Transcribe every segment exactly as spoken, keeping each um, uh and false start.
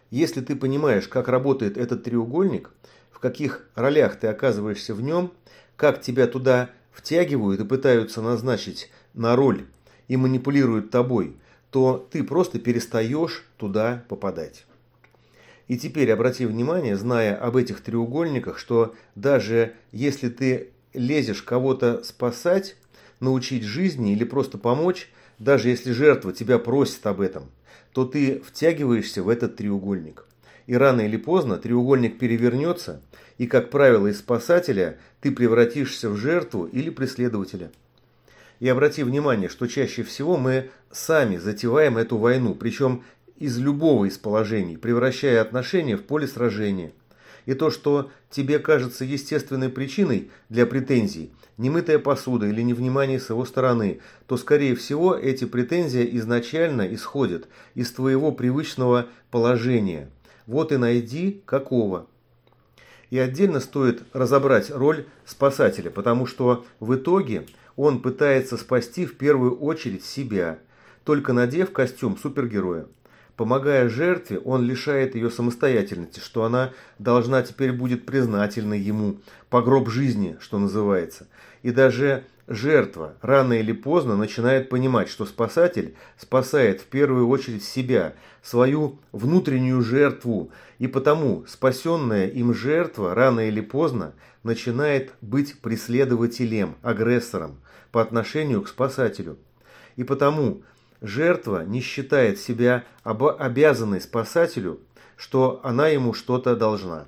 Если ты понимаешь, как работает этот треугольник, в каких ролях ты оказываешься в нем, как тебя туда втягивают и пытаются назначить на роль и манипулируют тобой, то ты просто перестаешь туда попадать. И теперь обрати внимание, зная об этих треугольниках, что даже если ты лезешь кого-то спасать, научить жизни или просто помочь, даже если жертва тебя просит об этом, то ты втягиваешься в этот треугольник. И рано или поздно треугольник перевернется, и, как правило, из спасателя ты превратишься в жертву или преследователя. И обрати внимание, что чаще всего мы сами затеваем эту войну, причем из любого из положений, превращая отношения в поле сражения. И то, что тебе кажется естественной причиной для претензий, немытая посуда или невнимание с его стороны, то, скорее всего, эти претензии изначально исходят из твоего привычного положения. Вот и найди какого. И отдельно стоит разобрать роль спасателя, потому что в итоге он пытается спасти в первую очередь себя, только надев костюм супергероя. Помогая жертве, он лишает ее самостоятельности, что она должна теперь будет признательна ему, по гроб жизни, что называется. И даже жертва рано или поздно начинает понимать, что спасатель спасает в первую очередь себя, свою внутреннюю жертву, и потому спасенная им жертва рано или поздно начинает быть преследователем, агрессором по отношению к спасателю. И потому жертва не считает себя обязанной спасателю, что она ему что-то должна.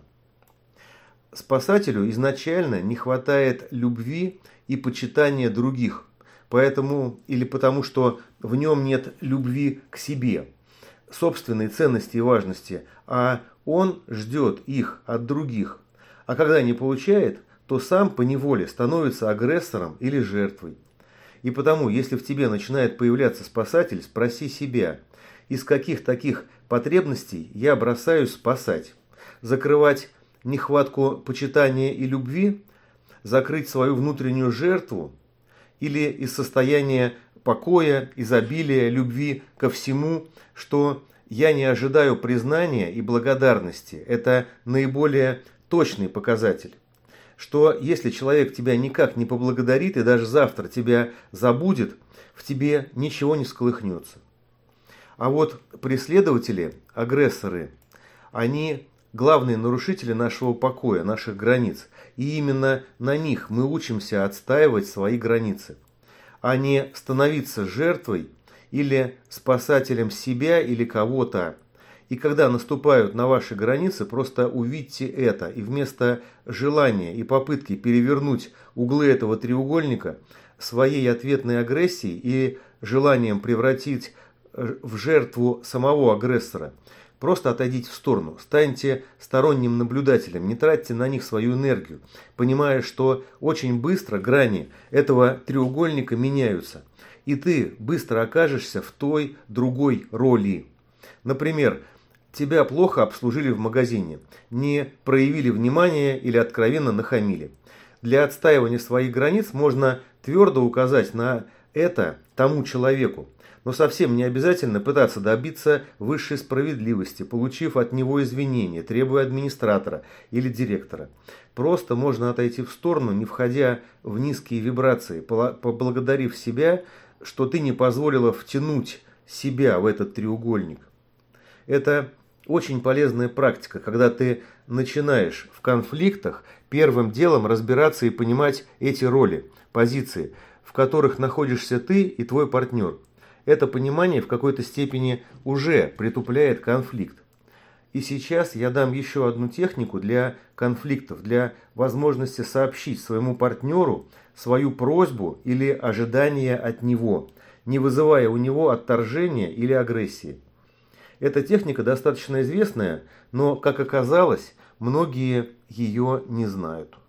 Спасателю изначально не хватает любви и почитания других, поэтому или потому что в нем нет любви к себе, собственной ценности и важности, а он ждет их от других. А когда не получает, то сам поневоле становится агрессором или жертвой. И потому, если в тебе начинает появляться спасатель, спроси себя, из каких таких потребностей я бросаюсь спасать? Закрывать нехватку почитания и любви? Закрыть свою внутреннюю жертву? Или из состояния покоя, изобилия, любви ко всему, что я не ожидаю признания и благодарности? Это наиболее точный показатель. Что если человек тебя никак не поблагодарит и даже завтра тебя забудет, в тебе ничего не всколыхнется. А вот преследователи, агрессоры, они главные нарушители нашего покоя, наших границ. И именно на них мы учимся отстаивать свои границы, а не становиться жертвой или спасателем себя или кого-то. И когда наступают на ваши границы, просто увидьте это. И вместо желания и попытки перевернуть углы этого треугольника своей ответной агрессией и желанием превратить в жертву самого агрессора, просто отойдите в сторону, станьте сторонним наблюдателем, не тратьте на них свою энергию, понимая, что очень быстро грани этого треугольника меняются. И ты быстро окажешься в той другой роли. Например, тебя плохо обслужили в магазине, не проявили внимания или откровенно нахамили. Для отстаивания своих границ можно твердо указать на это тому человеку, но совсем не обязательно пытаться добиться высшей справедливости, получив от него извинения, требуя администратора или директора. Просто можно отойти в сторону, не входя в низкие вибрации, поблагодарив себя, что ты не позволила втянуть себя в этот треугольник. Это очень полезная практика, когда ты начинаешь в конфликтах первым делом разбираться и понимать эти роли, позиции, в которых находишься ты и твой партнер. Это понимание в какой-то степени уже притупляет конфликт. И сейчас я дам еще одну технику для конфликтов, для возможности сообщить своему партнеру свою просьбу или ожидание от него, не вызывая у него отторжения или агрессии. Эта техника достаточно известная, но, как оказалось, многие ее не знают.